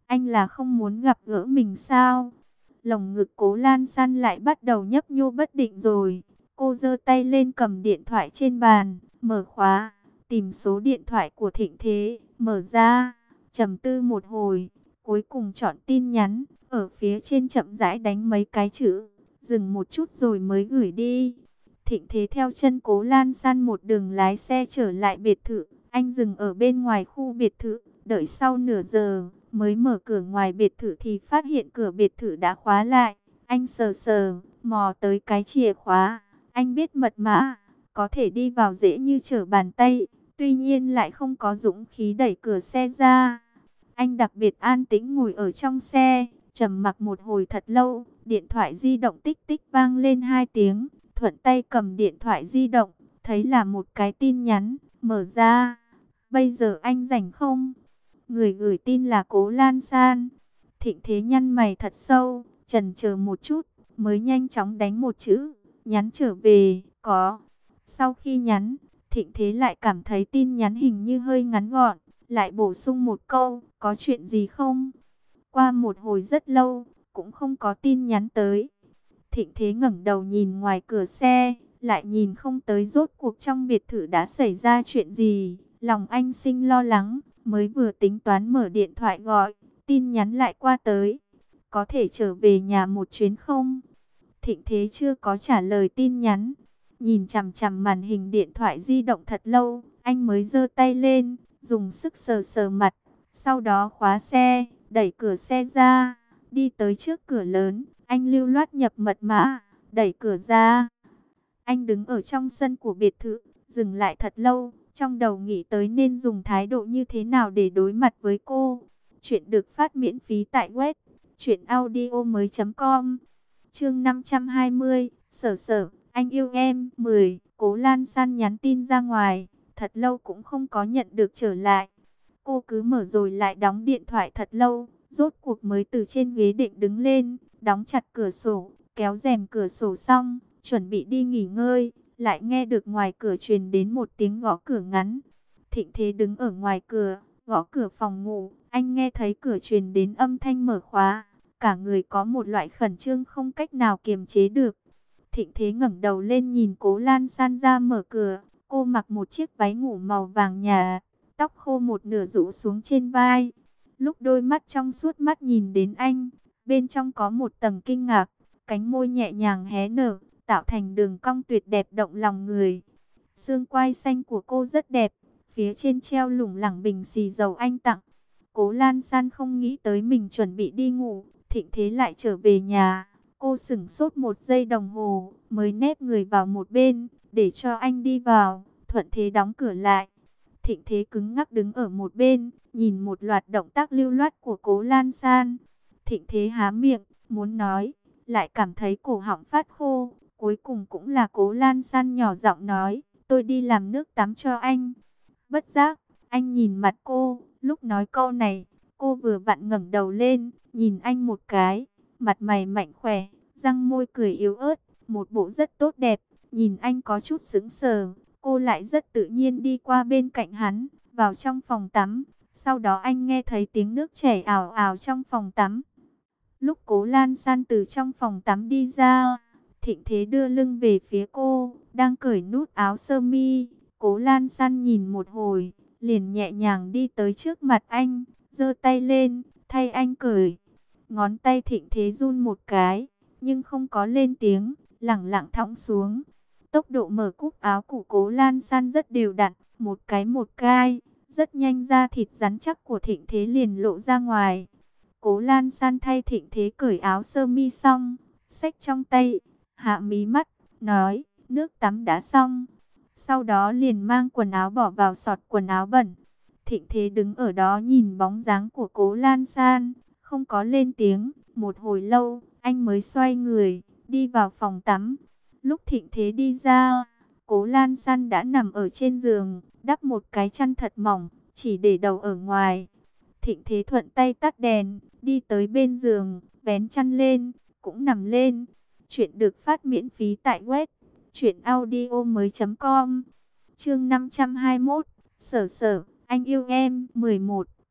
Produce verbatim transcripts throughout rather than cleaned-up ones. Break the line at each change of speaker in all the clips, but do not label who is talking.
anh là không muốn gặp gỡ mình sao? Lồng ngực Cố Lan San lại bắt đầu nhấp nhô bất định rồi. Cô giơ tay lên cầm điện thoại trên bàn, mở khóa, tìm số điện thoại của Thịnh Thế, mở ra, trầm tư một hồi, cuối cùng chọn tin nhắn, ở phía trên chậm rãi đánh mấy cái chữ, dừng một chút rồi mới gửi đi. Thịnh Thế theo chân Cố Lan San một đường lái xe trở lại biệt thự, anh dừng ở bên ngoài khu biệt thự, đợi sau nửa giờ, mới mở cửa ngoài biệt thự thì phát hiện cửa biệt thự đã khóa lại. Anh sờ sờ, mò tới cái chìa khóa, anh biết mật mã, có thể đi vào dễ như trở bàn tay, tuy nhiên lại không có dũng khí đẩy cửa xe ra. Anh đặc biệt an tĩnh ngồi ở trong xe, trầm mặc một hồi thật lâu, điện thoại di động tích tích vang lên hai tiếng, thuận tay cầm điện thoại di động, thấy là một cái tin nhắn, mở ra. Bây giờ anh rảnh không? Người gửi tin là Cố Lan San. Thịnh Thế nhăn mày thật sâu, chần chờ một chút, mới nhanh chóng đánh một chữ, nhắn trở về, có. Sau khi nhắn, Thịnh Thế lại cảm thấy tin nhắn hình như hơi ngắn gọn, lại bổ sung một câu, có chuyện gì không? Qua một hồi rất lâu, cũng không có tin nhắn tới. Thịnh Thế ngẩng đầu nhìn ngoài cửa xe, lại nhìn không tới rốt cuộc trong biệt thự đã xảy ra chuyện gì. Lòng anh sinh lo lắng, mới vừa tính toán mở điện thoại gọi, tin nhắn lại qua tới. Có thể trở về nhà một chuyến không? Thịnh Thế chưa có trả lời tin nhắn. Nhìn chằm chằm màn hình điện thoại di động thật lâu, anh mới giơ tay lên, dùng sức sờ sờ mặt. Sau đó khóa xe, đẩy cửa xe ra, đi tới trước cửa lớn. Anh lưu loát nhập mật mã, đẩy cửa ra. Anh đứng ở trong sân của biệt thự, dừng lại thật lâu, trong đầu nghĩ tới nên dùng thái độ như thế nào để đối mặt với cô. Chuyện được phát miễn phí tại web truyện audio mới chấm com. Chương năm trăm hai mươi, Sở Sở, anh yêu em. mười. Cố Lan San nhắn tin ra ngoài, thật lâu cũng không có nhận được trở lại. Cô cứ mở rồi lại đóng điện thoại thật lâu, rốt cuộc mới từ trên ghế định đứng lên, đóng chặt cửa sổ, kéo rèm cửa sổ xong, chuẩn bị đi nghỉ ngơi, lại nghe được ngoài cửa truyền đến một tiếng gõ cửa ngắn. Thịnh Thế đứng ở ngoài cửa, gõ cửa phòng ngủ, anh nghe thấy cửa truyền đến âm thanh mở khóa, cả người có một loại khẩn trương không cách nào kiềm chế được. Thịnh Thế ngẩng đầu lên nhìn Cố Lan San ra mở cửa, cô mặc một chiếc váy ngủ màu vàng nhạt, tóc khô một nửa rũ xuống trên vai. Lúc đôi mắt trong suốt mắt nhìn đến anh, bên trong có một tầng kinh ngạc, cánh môi nhẹ nhàng hé nở, tạo thành đường cong tuyệt đẹp động lòng người. Xương quai xanh của cô rất đẹp, phía trên treo lủng lẳng bình xì dầu anh tặng. Cố Lan San không nghĩ tới mình chuẩn bị đi ngủ, Thịnh Thế lại trở về nhà. Cô sửng sốt một giây đồng hồ, mới nép người vào một bên, để cho anh đi vào, thuận thế đóng cửa lại. Thịnh Thế cứng ngắc đứng ở một bên, nhìn một loạt động tác lưu loát của Cố Lan San. Thịnh Thế há miệng, muốn nói, lại cảm thấy cổ họng phát khô. Cuối cùng cũng là Cố Lan San nhỏ giọng nói, tôi đi làm nước tắm cho anh. Bất giác, anh nhìn mặt cô, lúc nói câu này, cô vừa vặn ngẩng đầu lên, nhìn anh một cái, mặt mày mạnh khỏe, răng môi cười yếu ớt, một bộ rất tốt đẹp. Nhìn anh có chút sững sờ, cô lại rất tự nhiên đi qua bên cạnh hắn, vào trong phòng tắm. Sau đó anh nghe thấy tiếng nước chảy ào ào trong phòng tắm. Lúc Cố Lan San từ trong phòng tắm đi ra, Thịnh Thế đưa lưng về phía cô, đang cởi nút áo sơ mi. Cố Lan San nhìn một hồi, liền nhẹ nhàng đi tới trước mặt anh, giơ tay lên, thay anh cởi. Ngón tay Thịnh Thế run một cái, nhưng không có lên tiếng, lẳng lặng thõng xuống. Tốc độ mở cúc áo của Cố Lan San rất đều đặn, một cái một cái, rất nhanh da thịt rắn chắc của Thịnh Thế liền lộ ra ngoài. Cố Lan San thay Thịnh Thế cởi áo sơ mi xong, xách trong tay, hạ mí mắt, nói, nước tắm đã xong. Sau đó liền mang quần áo bỏ vào xọt quần áo bẩn. Thịnh Thế đứng ở đó nhìn bóng dáng của Cố Lan San, không có lên tiếng. Một hồi lâu, anh mới xoay người, đi vào phòng tắm. Lúc Thịnh Thế đi ra, Cố Lan San đã nằm ở trên giường, đắp một cái chăn thật mỏng, chỉ để đầu ở ngoài. Thịnh Thế thuận tay tắt đèn, đi tới bên giường, vén chăn lên, cũng nằm lên. Chuyện được phát miễn phí tại web truyện audio mới chấm com. Chương năm trăm hai mươi mốt, Sở Sở, anh yêu em. mười một.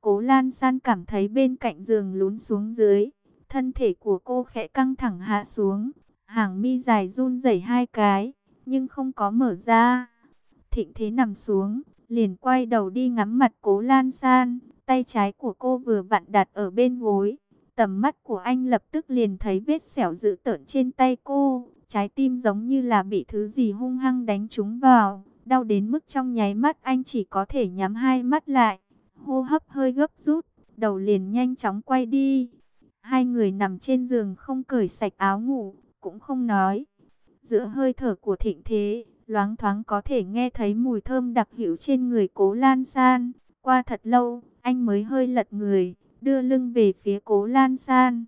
Cố Lan San cảm thấy bên cạnh giường lún xuống dưới, thân thể của cô khẽ căng thẳng hạ xuống, hàng mi dài run rẩy hai cái, nhưng không có mở ra. Thịnh Thế nằm xuống, liền quay đầu đi ngắm mặt Cố Lan San, tay trái của cô vừa vặn đặt ở bên gối. Tầm mắt của anh lập tức liền thấy vết sẹo dữ tợn trên tay cô, trái tim giống như là bị thứ gì hung hăng đánh trúng vào, đau đến mức trong nháy mắt anh chỉ có thể nhắm hai mắt lại, hô hấp hơi gấp rút, đầu liền nhanh chóng quay đi. Hai người nằm trên giường không cởi sạch áo ngủ, cũng không nói. Giữa hơi thở của Thịnh Thế, loáng thoáng có thể nghe thấy mùi thơm đặc hữu trên người Cố Lan San. Qua thật lâu, anh mới hơi lật người, đưa lưng về phía Cố Lan San.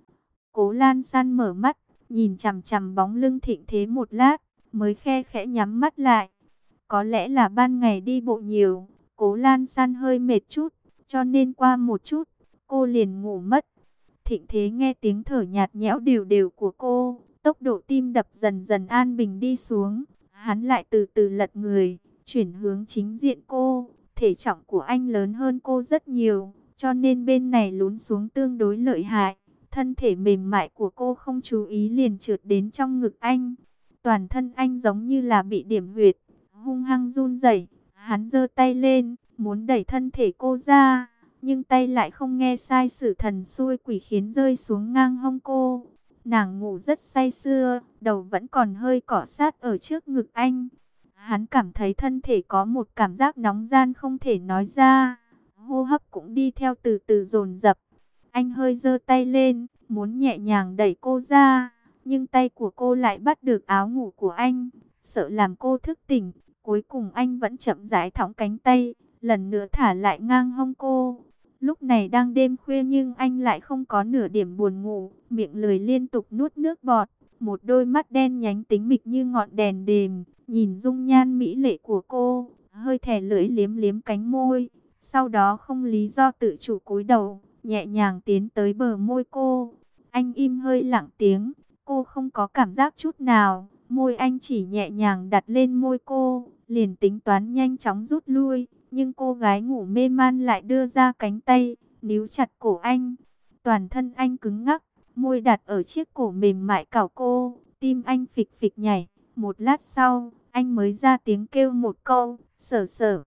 Cố Lan San mở mắt, nhìn chằm chằm bóng lưng Thịnh Thế một lát, mới khe khẽ nhắm mắt lại. Có lẽ là ban ngày đi bộ nhiều, Cố Lan San hơi mệt chút, cho nên qua một chút, cô liền ngủ mất. Thịnh Thế nghe tiếng thở nhạt nhẽo đều đều của cô, tốc độ tim đập dần dần an bình đi xuống. Hắn lại từ từ lật người, chuyển hướng chính diện cô. Thể trọng của anh lớn hơn cô rất nhiều, cho nên bên này lún xuống tương đối lợi hại. Thân thể mềm mại của cô không chú ý liền trượt đến trong ngực anh. Toàn thân anh giống như là bị điểm huyệt, hung hăng run rẩy. Hắn giơ tay lên, muốn đẩy thân thể cô ra, nhưng tay lại không nghe sai sử thần xui quỷ khiến rơi xuống ngang hông cô. Nàng ngủ rất say sưa, đầu vẫn còn hơi cọ sát ở trước ngực anh. Hắn cảm thấy thân thể có một cảm giác nóng gian không thể nói ra, hô hấp cũng đi theo từ từ dồn dập. Anh hơi giơ tay lên, muốn nhẹ nhàng đẩy cô ra, nhưng tay của cô lại bắt được áo ngủ của anh, sợ làm cô thức tỉnh. Cuối cùng anh vẫn chậm rãi thõng cánh tay, lần nữa thả lại ngang hông cô. Lúc này đang đêm khuya nhưng anh lại không có nửa điểm buồn ngủ, miệng lười liên tục nuốt nước bọt, một đôi mắt đen nhánh tính mịch như ngọn đèn đêm, nhìn dung nhan mỹ lệ của cô, hơi thè lưỡi liếm liếm cánh môi, sau đó không lý do tự chủ cúi đầu, nhẹ nhàng tiến tới bờ môi cô. Anh im hơi lặng tiếng, cô không có cảm giác chút nào, môi anh chỉ nhẹ nhàng đặt lên môi cô, liền tính toán nhanh chóng rút lui. Nhưng cô gái ngủ mê man lại đưa ra cánh tay, níu chặt cổ anh. Toàn thân anh cứng ngắc, môi đặt ở chiếc cổ mềm mại cào cô, tim anh phịch phịch nhảy. Một lát sau, anh mới ra tiếng kêu một câu, sở sở.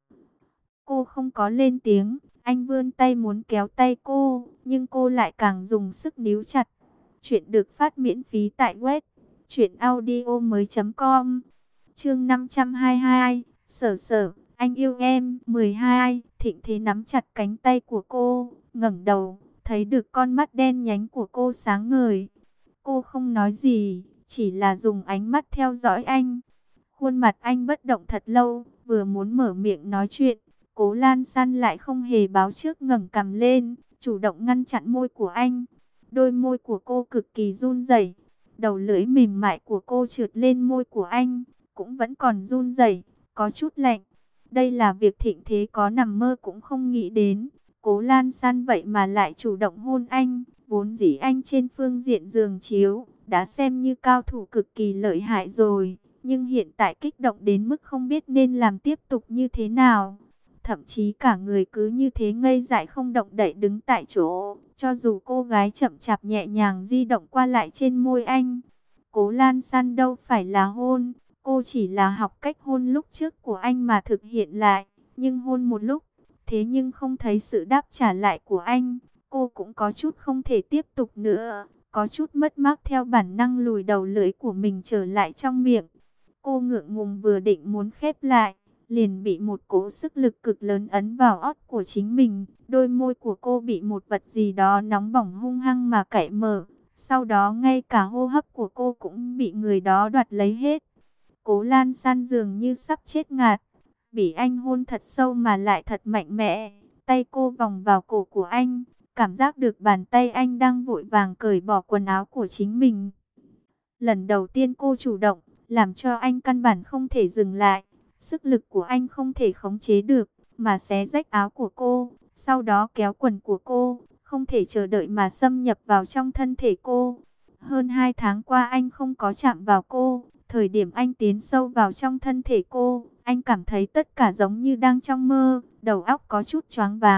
Cô không có lên tiếng, anh vươn tay muốn kéo tay cô, nhưng cô lại càng dùng sức níu chặt. Chuyện được phát miễn phí tại web truyện audio mới chấm com. Chương năm trăm hai mươi hai, sở sở. Anh yêu em. mười hai. Thịnh Thế nắm chặt cánh tay của cô, ngẩng đầu, thấy được con mắt đen nhánh của cô sáng ngời. Cô không nói gì, chỉ là dùng ánh mắt theo dõi anh. Khuôn mặt anh bất động thật lâu, vừa muốn mở miệng nói chuyện, Cố Lan San lại không hề báo trước ngẩng cằm lên, chủ động ngăn chặn môi của anh. Đôi môi của cô cực kỳ run rẩy, đầu lưỡi mềm mại của cô trượt lên môi của anh, cũng vẫn còn run rẩy, có chút lạnh. Đây là việc Thịnh Thế có nằm mơ cũng không nghĩ đến. Cố Lan San vậy mà lại chủ động hôn anh. Vốn dĩ anh trên phương diện giường chiếu đã xem như cao thủ cực kỳ lợi hại rồi, nhưng hiện tại kích động đến mức không biết nên làm tiếp tục như thế nào. Thậm chí cả người cứ như thế ngây dại không động đậy đứng tại chỗ, cho dù cô gái chậm chạp nhẹ nhàng di động qua lại trên môi anh. Cố Lan San đâu phải là hôn, cô chỉ là học cách hôn lúc trước của anh mà thực hiện lại. Nhưng hôn một lúc, thế nhưng không thấy sự đáp trả lại của anh, cô cũng có chút không thể tiếp tục nữa, có chút mất mát theo bản năng lùi đầu lưỡi của mình trở lại trong miệng. Cô ngượng ngùng vừa định muốn khép lại, liền bị một cỗ sức lực cực lớn ấn vào ót của chính mình. Đôi môi của cô bị một vật gì đó nóng bỏng hung hăng mà cạy mở. Sau đó ngay cả hô hấp của cô cũng bị người đó đoạt lấy hết. Cố Lan San dường như sắp chết ngạt, bị anh hôn thật sâu mà lại thật mạnh mẽ. Tay cô vòng vào cổ của anh, cảm giác được bàn tay anh đang vội vàng cởi bỏ quần áo của chính mình. Lần đầu tiên cô chủ động, làm cho anh căn bản không thể dừng lại. Sức lực của anh không thể khống chế được, mà xé rách áo của cô, sau đó kéo quần của cô, không thể chờ đợi mà xâm nhập vào trong thân thể cô. Hơn hai tháng qua anh không có chạm vào cô. Thời điểm anh tiến sâu vào trong thân thể cô, anh cảm thấy tất cả giống như đang trong mơ, đầu óc có chút choáng váng.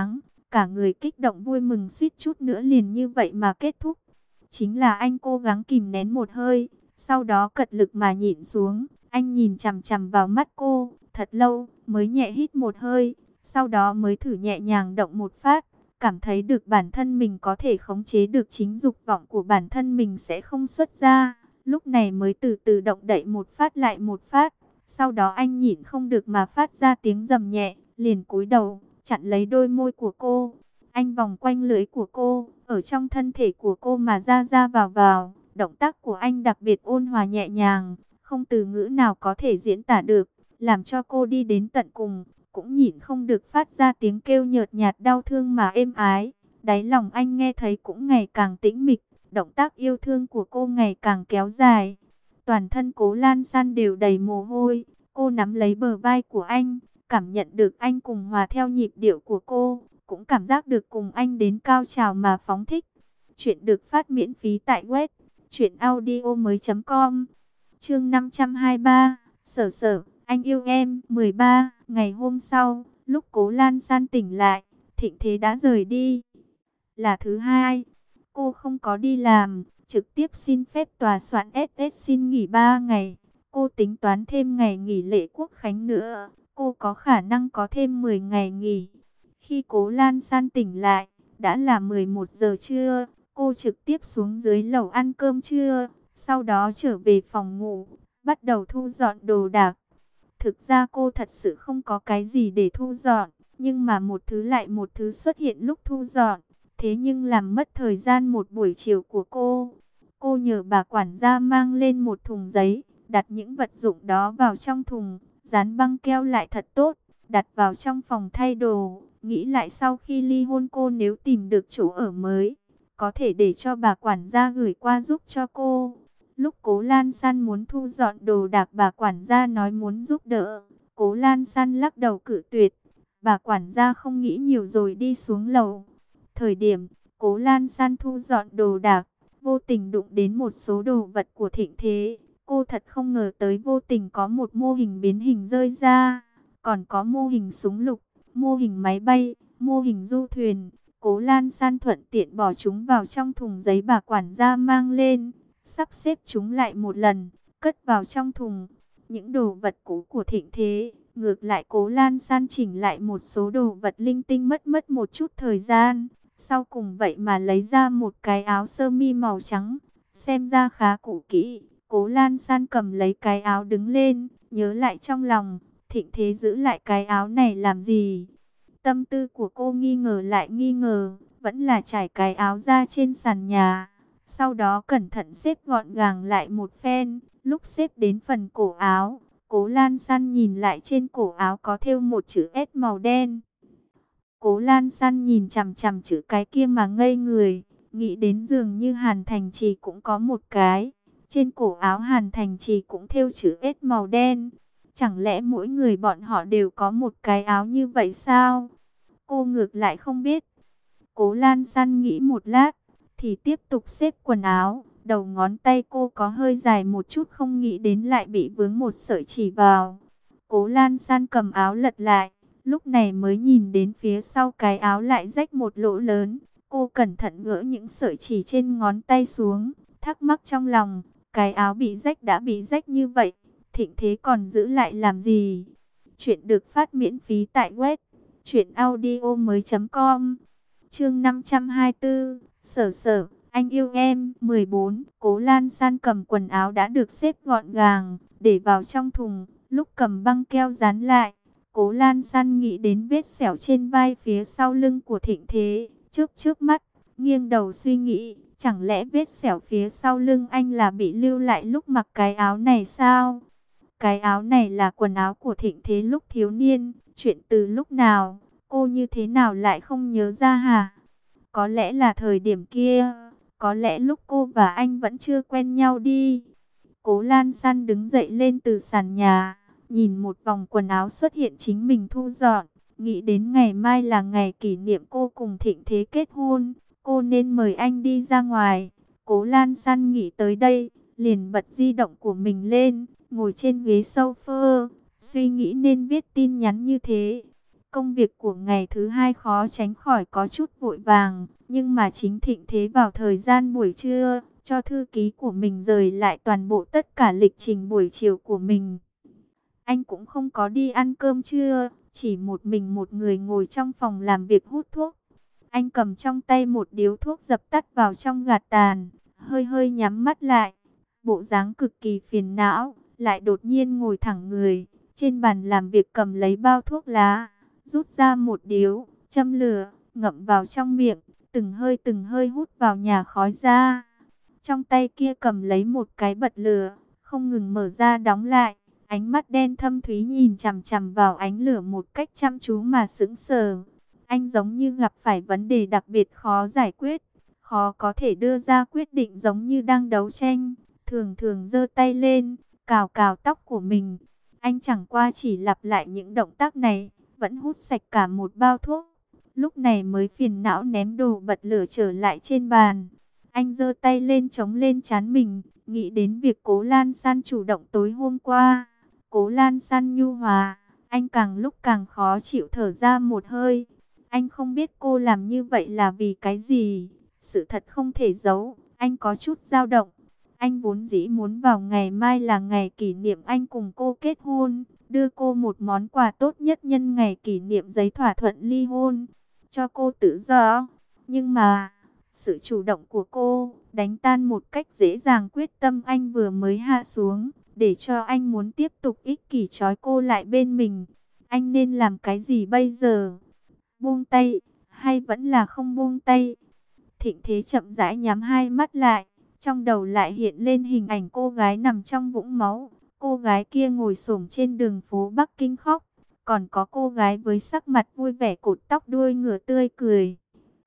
cả người kích động vui mừng suýt chút nữa liền như vậy mà kết thúc. Chính là anh cố gắng kìm nén một hơi, sau đó cật lực mà nhịn xuống. Anh nhìn chằm chằm vào mắt cô, thật lâu, mới nhẹ hít một hơi, sau đó mới thử nhẹ nhàng động một phát. Cảm thấy được bản thân mình có thể khống chế được chính dục vọng của bản thân mình sẽ không xuất ra. Lúc này mới từ từ động đậy một phát lại một phát. Sau đó anh nhịn không được mà phát ra tiếng rầm nhẹ, liền cúi đầu, chặn lấy đôi môi của cô. Anh vòng quanh lưỡi của cô, ở trong thân thể của cô mà ra ra vào vào. Động tác của anh đặc biệt ôn hòa nhẹ nhàng, không từ ngữ nào có thể diễn tả được, làm cho cô đi đến tận cùng, cũng nhịn không được phát ra tiếng kêu nhợt nhạt đau thương mà êm ái. Đáy lòng anh nghe thấy cũng ngày càng tĩnh mịch, động tác yêu thương của cô ngày càng kéo dài. Toàn thân Cố Lan San đều đầy mồ hôi, cô nắm lấy bờ vai của anh, cảm nhận được anh cùng hòa theo nhịp điệu của cô, cũng cảm giác được cùng anh đến cao trào mà phóng thích. Chuyện được phát miễn phí tại web truyện audio mới.com. Chương năm trăm hai mươi ba, Sở Sở, anh yêu em. mười ba, ngày hôm sau, lúc Cố Lan San tỉnh lại, Thịnh Thế đã rời đi. Là thứ hai, cô không có đi làm, trực tiếp xin phép tòa soạn ét ét xin nghỉ ba ngày. Cô tính toán thêm ngày nghỉ lễ Quốc khánh nữa, cô có khả năng có thêm mười ngày nghỉ. Khi Cố Lan San tỉnh lại, đã là mười một giờ trưa, cô trực tiếp xuống dưới lầu ăn cơm trưa, sau đó trở về phòng ngủ, bắt đầu thu dọn đồ đạc. Thực ra cô thật sự không có cái gì để thu dọn, nhưng mà một thứ lại một thứ xuất hiện lúc thu dọn, thế nhưng làm mất thời gian một buổi chiều của cô. Cô nhờ bà quản gia mang lên một thùng giấy, đặt những vật dụng đó vào trong thùng, dán băng keo lại thật tốt, đặt vào trong phòng thay đồ. Nghĩ lại sau khi ly hôn cô nếu tìm được chỗ ở mới, có thể để cho bà quản gia gửi qua giúp cho cô. Lúc Cố Lan San muốn thu dọn đồ đạc, bà quản gia nói muốn giúp đỡ. Cố Lan San lắc đầu cự tuyệt. Bà quản gia không nghĩ nhiều rồi đi xuống lầu. Thời điểm Cố Lan San thu dọn đồ đạc, vô tình đụng đến một số đồ vật của Thịnh Thế. Cô thật không ngờ tới vô tình có một mô hình biến hình rơi ra. Còn có mô hình súng lục, mô hình máy bay, mô hình du thuyền. Cố Lan San thuận tiện bỏ chúng vào trong thùng giấy bà quản gia mang lên, sắp xếp chúng lại một lần, cất vào trong thùng. Những đồ vật cũ của Thịnh Thế, ngược lại Cố Lan San chỉnh lại một số đồ vật linh tinh mất mất một chút thời gian. Sau cùng vậy mà lấy ra một cái áo sơ mi màu trắng, xem ra khá cũ kỹ. Cố Lan San cầm lấy cái áo đứng lên, nhớ lại trong lòng, Thịnh Thế giữ lại cái áo này làm gì? Tâm tư của cô nghi ngờ lại nghi ngờ, vẫn là trải cái áo ra trên sàn nhà. Sau đó cẩn thận xếp gọn gàng lại một phen, lúc xếp đến phần cổ áo, Cố Lan San nhìn lại trên cổ áo có thêu một chữ S màu đen. Cố Lan San nhìn chằm chằm chữ cái kia mà ngây người, nghĩ đến dường như Hàn Thành Trì cũng có một cái. Trên cổ áo Hàn Thành Trì cũng thêu chữ S màu đen. Chẳng lẽ mỗi người bọn họ đều có một cái áo như vậy sao? Cô ngược lại không biết. Cố Lan San nghĩ một lát, thì tiếp tục xếp quần áo. Đầu ngón tay cô có hơi dài một chút, không nghĩ đến lại bị vướng một sợi chỉ vào. Cố Lan San cầm áo lật lại, lúc này mới nhìn đến phía sau cái áo lại rách một lỗ lớn. Cô cẩn thận gỡ những sợi chỉ trên ngón tay xuống, thắc mắc trong lòng, cái áo bị rách đã bị rách như vậy, Thịnh Thế còn giữ lại làm gì? Chuyện được phát miễn phí tại web truyện audio mới.com. Chương năm trăm hai mươi tư, Sở Sở, anh yêu em. mười bốn, Cố Lan San cầm quần áo đã được xếp gọn gàng, để vào trong thùng, lúc cầm băng keo dán lại, Cố Lan San nghĩ đến vết sẹo trên vai phía sau lưng của Thịnh Thế, chớp chớp mắt, nghiêng đầu suy nghĩ, chẳng lẽ vết sẹo phía sau lưng anh là bị lưu lại lúc mặc cái áo này sao? Cái áo này là quần áo của Thịnh Thế lúc thiếu niên, chuyện từ lúc nào, cô như thế nào lại không nhớ ra hả? Có lẽ là thời điểm kia, có lẽ lúc cô và anh vẫn chưa quen nhau đi. Cố Lan San đứng dậy lên từ sàn nhà, nhìn một vòng quần áo xuất hiện chính mình thu dọn, nghĩ đến ngày mai là ngày kỷ niệm cô cùng Thịnh Thế kết hôn, cô nên mời anh đi ra ngoài. Cố Lan San nghĩ tới đây, liền bật di động của mình lên, ngồi trên ghế sofa, suy nghĩ nên viết tin nhắn như thế. Công việc của ngày thứ hai khó tránh khỏi có chút vội vàng, nhưng mà chính Thịnh Thế vào thời gian buổi trưa, cho thư ký của mình rời lại toàn bộ tất cả lịch trình buổi chiều của mình. Anh cũng không có đi ăn cơm trưa, chỉ một mình một người ngồi trong phòng làm việc hút thuốc. Anh cầm trong tay một điếu thuốc dập tắt vào trong gạt tàn, hơi hơi nhắm mắt lại. Bộ dáng cực kỳ phiền não, lại đột nhiên ngồi thẳng người. Trên bàn làm việc cầm lấy bao thuốc lá, rút ra một điếu, châm lửa, ngậm vào trong miệng, từng hơi từng hơi hút vào nhà khói ra. Trong tay kia cầm lấy một cái bật lửa, không ngừng mở ra đóng lại. Ánh mắt đen thâm thúy nhìn chằm chằm vào ánh lửa một cách chăm chú mà sững sờ. Anh giống như gặp phải vấn đề đặc biệt khó giải quyết, khó có thể đưa ra quyết định, giống như đang đấu tranh. Thường thường giơ tay lên, cào cào tóc của mình. Anh chẳng qua chỉ lặp lại những động tác này, vẫn hút sạch cả một bao thuốc. Lúc này mới phiền não ném đồ bật lửa trở lại trên bàn. Anh giơ tay lên chống lên trán mình, nghĩ đến việc Cố Lan San chủ động tối hôm qua. Cố Lan San nhu hòa, anh càng lúc càng khó chịu, thở ra một hơi. Anh không biết cô làm như vậy là vì cái gì. Sự thật không thể giấu, anh có chút dao động. Anh vốn dĩ muốn vào ngày mai là ngày kỷ niệm anh cùng cô kết hôn, đưa cô một món quà tốt nhất nhân ngày kỷ niệm giấy thỏa thuận ly hôn, cho cô tự do. Nhưng mà, sự chủ động của cô đánh tan một cách dễ dàng quyết tâm anh vừa mới hạ xuống, để cho anh muốn tiếp tục ích kỷ trói cô lại bên mình. Anh nên làm cái gì bây giờ? Buông tay, hay vẫn là không buông tay? Thịnh Thế chậm rãi nhắm hai mắt lại, trong đầu lại hiện lên hình ảnh cô gái nằm trong vũng máu. Cô gái kia ngồi xổm trên đường phố Bắc Kinh khóc. Còn có cô gái với sắc mặt vui vẻ cột tóc đuôi ngựa tươi cười.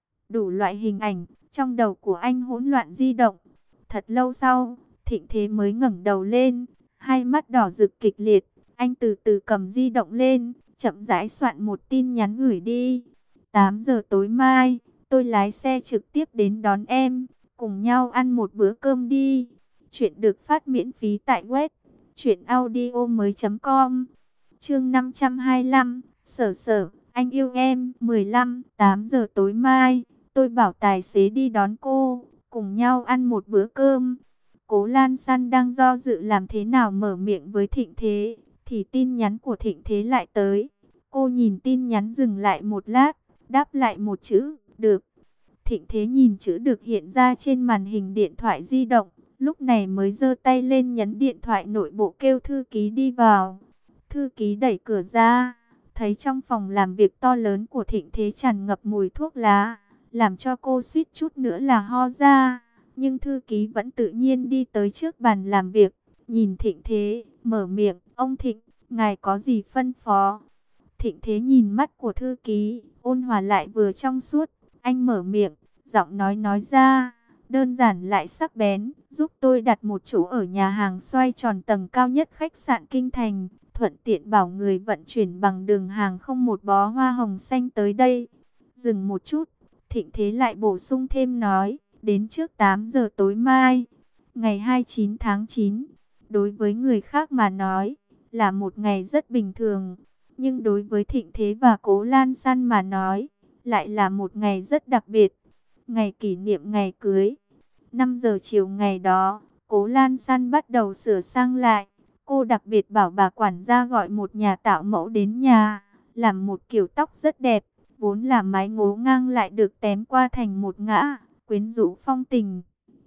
Đủ loại hình ảnh, trong đầu của anh hỗn loạn di động. Thật lâu sau, Thịnh Thế mới ngẩng đầu lên, hai mắt đỏ rực kịch liệt. Anh từ từ cầm di động lên, chậm rãi soạn một tin nhắn gửi đi. tám giờ tối mai, tôi lái xe trực tiếp đến đón em, cùng nhau ăn một bữa cơm đi. Chuyện được phát miễn phí tại web truyện audio mới chấm com. Chương năm trăm hai mươi lăm, Sở Sở, anh yêu em. mười lăm, tám giờ tối mai, tôi bảo tài xế đi đón cô, cùng nhau ăn một bữa cơm. Cố Lan San đang do dự làm thế nào mở miệng với Thịnh Thế, thì tin nhắn của Thịnh Thế lại tới. Cô nhìn tin nhắn dừng lại một lát, đáp lại một chữ, được. Thịnh Thế nhìn chữ được hiện ra trên màn hình điện thoại di động, lúc này mới giơ tay lên nhấn điện thoại nội bộ kêu thư ký đi vào. Thư ký đẩy cửa ra, thấy trong phòng làm việc to lớn của Thịnh Thế tràn ngập mùi thuốc lá, làm cho cô suýt chút nữa là ho ra. Nhưng thư ký vẫn tự nhiên đi tới trước bàn làm việc, nhìn Thịnh Thế, mở miệng, ông Thịnh, ngài có gì phân phó? Thịnh Thế nhìn mắt của thư ký, ôn hòa lại vừa trong suốt, anh mở miệng, giọng nói nói ra, đơn giản lại sắc bén, giúp tôi đặt một chỗ ở nhà hàng xoay tròn tầng cao nhất khách sạn Kinh Thành, thuận tiện bảo người vận chuyển bằng đường hàng không một bó hoa hồng xanh tới đây. Dừng một chút, Thịnh Thế lại bổ sung thêm nói, đến trước tám giờ tối mai, ngày hai mươi chín tháng chín, đối với người khác mà nói, là một ngày rất bình thường. Nhưng đối với Thịnh Thế và Cố Lan San mà nói, lại là một ngày rất đặc biệt. Ngày kỷ niệm ngày cưới. năm giờ chiều ngày đó, Cố Lan San bắt đầu sửa sang lại. Cô đặc biệt bảo bà quản gia gọi một nhà tạo mẫu đến nhà, làm một kiểu tóc rất đẹp. Vốn là mái ngố ngang lại được tém qua thành một ngã, quyến rũ phong tình.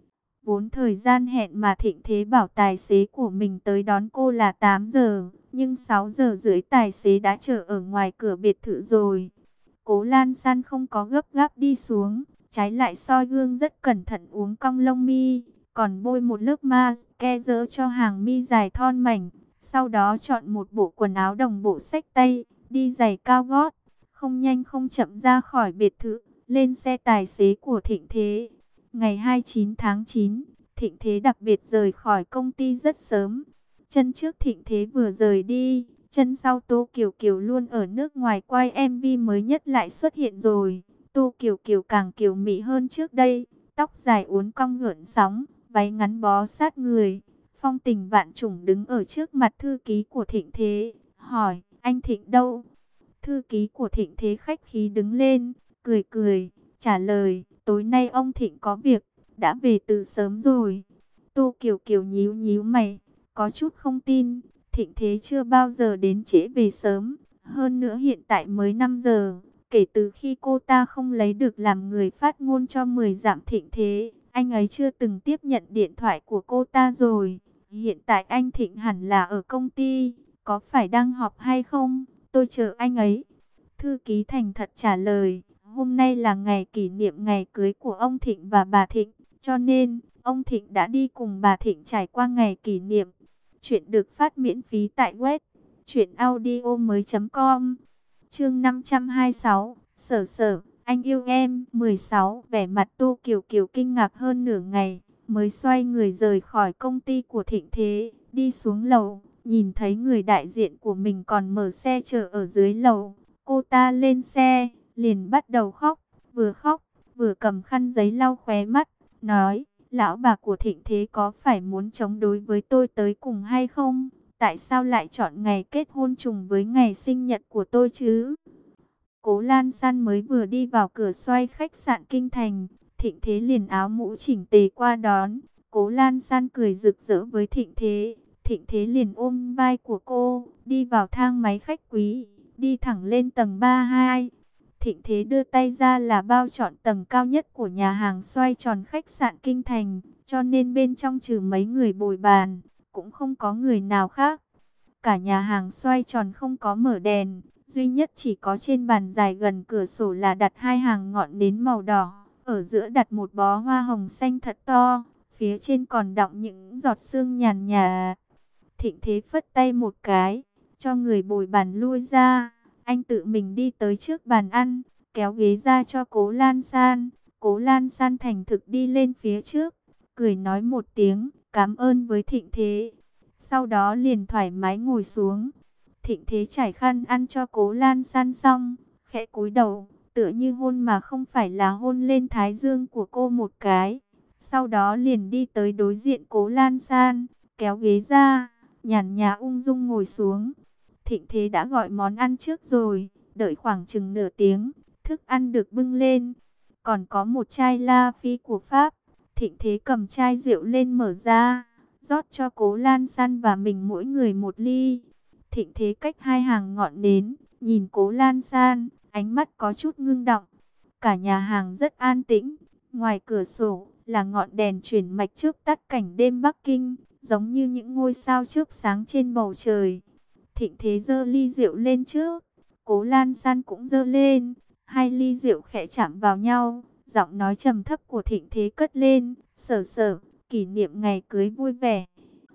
Vốn thời gian hẹn mà Thịnh Thế bảo tài xế của mình tới đón cô là tám giờ, nhưng sáu giờ rưỡi tài xế đã chờ ở ngoài cửa biệt thự rồi. Cố Lan San không có gấp gáp đi xuống, trái lại soi gương rất cẩn thận uốn cong lông mi, còn bôi một lớp mascara cho hàng mi dài thon mảnh. Sau đó chọn một bộ quần áo đồng bộ xách tay, đi giày cao gót, không nhanh không chậm ra khỏi biệt thự, lên xe tài xế của Thịnh Thế. Ngày hai mươi chín tháng chín, Thịnh Thế đặc biệt rời khỏi công ty rất sớm. Chân trước Thịnh Thế vừa rời đi, chân sau Tô Kiều Kiều luôn ở nước ngoài quay em vê mới nhất lại xuất hiện rồi. Tô Kiều Kiều càng kiều mị hơn trước đây, tóc dài uốn cong gợn sóng, váy ngắn bó sát người. Phong tình vạn trùng đứng ở trước mặt thư ký của Thịnh Thế, hỏi, anh Thịnh đâu? Thư ký của Thịnh Thế khách khí đứng lên, cười cười, trả lời, tối nay ông Thịnh có việc, đã về từ sớm rồi. Tô Kiều Kiều nhíu nhíu mày, có chút không tin, Thịnh Thế chưa bao giờ đến trễ về sớm, hơn nữa hiện tại mới năm giờ, kể từ khi cô ta không lấy được làm người phát ngôn cho mười dặm Thịnh Thế, anh ấy chưa từng tiếp nhận điện thoại của cô ta rồi. Hiện tại anh Thịnh hẳn là ở công ty, có phải đang họp hay không? Tôi chờ anh ấy. Thư ký thành thật trả lời, hôm nay là ngày kỷ niệm ngày cưới của ông Thịnh và bà Thịnh, cho nên ông Thịnh đã đi cùng bà Thịnh trải qua ngày kỷ niệm. Chuyện được phát miễn phí tại web truyệnaudiomoi chấm com. Chương năm trăm hai mươi sáu, Sở Sở, anh yêu em. mười sáu, vẻ mặt Tô Kiều Kiều kinh ngạc hơn nửa ngày, mới xoay người rời khỏi công ty của Thịnh Thế, đi xuống lầu, nhìn thấy người đại diện của mình còn mở xe chờ ở dưới lầu. Cô ta lên xe, liền bắt đầu khóc, vừa khóc, vừa cầm khăn giấy lau khóe mắt, nói, lão bà của Thịnh Thế có phải muốn chống đối với tôi tới cùng hay không? Tại sao lại chọn ngày kết hôn trùng với ngày sinh nhật của tôi chứ? Cố Lan San mới vừa đi vào cửa xoay khách sạn Kinh Thành, Thịnh Thế liền áo mũ chỉnh tề qua đón. Cố Lan San cười rực rỡ với Thịnh Thế, Thịnh Thế liền ôm vai của cô, đi vào thang máy khách quý, đi thẳng lên tầng ba hai. Thịnh Thế đưa tay ra là bao chọn tầng cao nhất của nhà hàng xoay tròn khách sạn Kinh Thành, cho nên bên trong trừ mấy người bồi bàn, cũng không có người nào khác. Cả nhà hàng xoay tròn không có mở đèn, duy nhất chỉ có trên bàn dài gần cửa sổ là đặt hai hàng ngọn nến màu đỏ, ở giữa đặt một bó hoa hồng xanh thật to, phía trên còn đọng những giọt sương nhàn nhạt. Thịnh Thế phất tay một cái, cho người bồi bàn lui ra. Anh tự mình đi tới trước bàn ăn, kéo ghế ra cho Cố Lan San. Cố Lan San thành thực đi lên phía trước, cười nói một tiếng, cảm ơn với Thịnh Thế. Sau đó liền thoải mái ngồi xuống. Thịnh Thế trải khăn ăn cho Cố Lan San xong, khẽ cúi đầu, tựa như hôn mà không phải là hôn lên thái dương của cô một cái. Sau đó liền đi tới đối diện Cố Lan San, kéo ghế ra, nhàn nhã ung dung ngồi xuống. Thịnh Thế đã gọi món ăn trước rồi, đợi khoảng chừng nửa tiếng, thức ăn được bưng lên. Còn có một chai La Phi của Pháp. Thịnh Thế cầm chai rượu lên mở ra, rót cho Cố Lan San và mình mỗi người một ly. Thịnh Thế cách hai hàng ngọn nến, nhìn Cố Lan San, ánh mắt có chút ngưng động. Cả nhà hàng rất an tĩnh, ngoài cửa sổ là ngọn đèn chuyển mạch chớp tắt cảnh đêm Bắc Kinh, giống như những ngôi sao chớp sáng trên bầu trời. Thịnh Thế giơ ly rượu lên trước, Cố Lan San cũng giơ lên, hai ly rượu khẽ chạm vào nhau, giọng nói trầm thấp của Thịnh Thế cất lên, Sở Sở, kỷ niệm ngày cưới vui vẻ.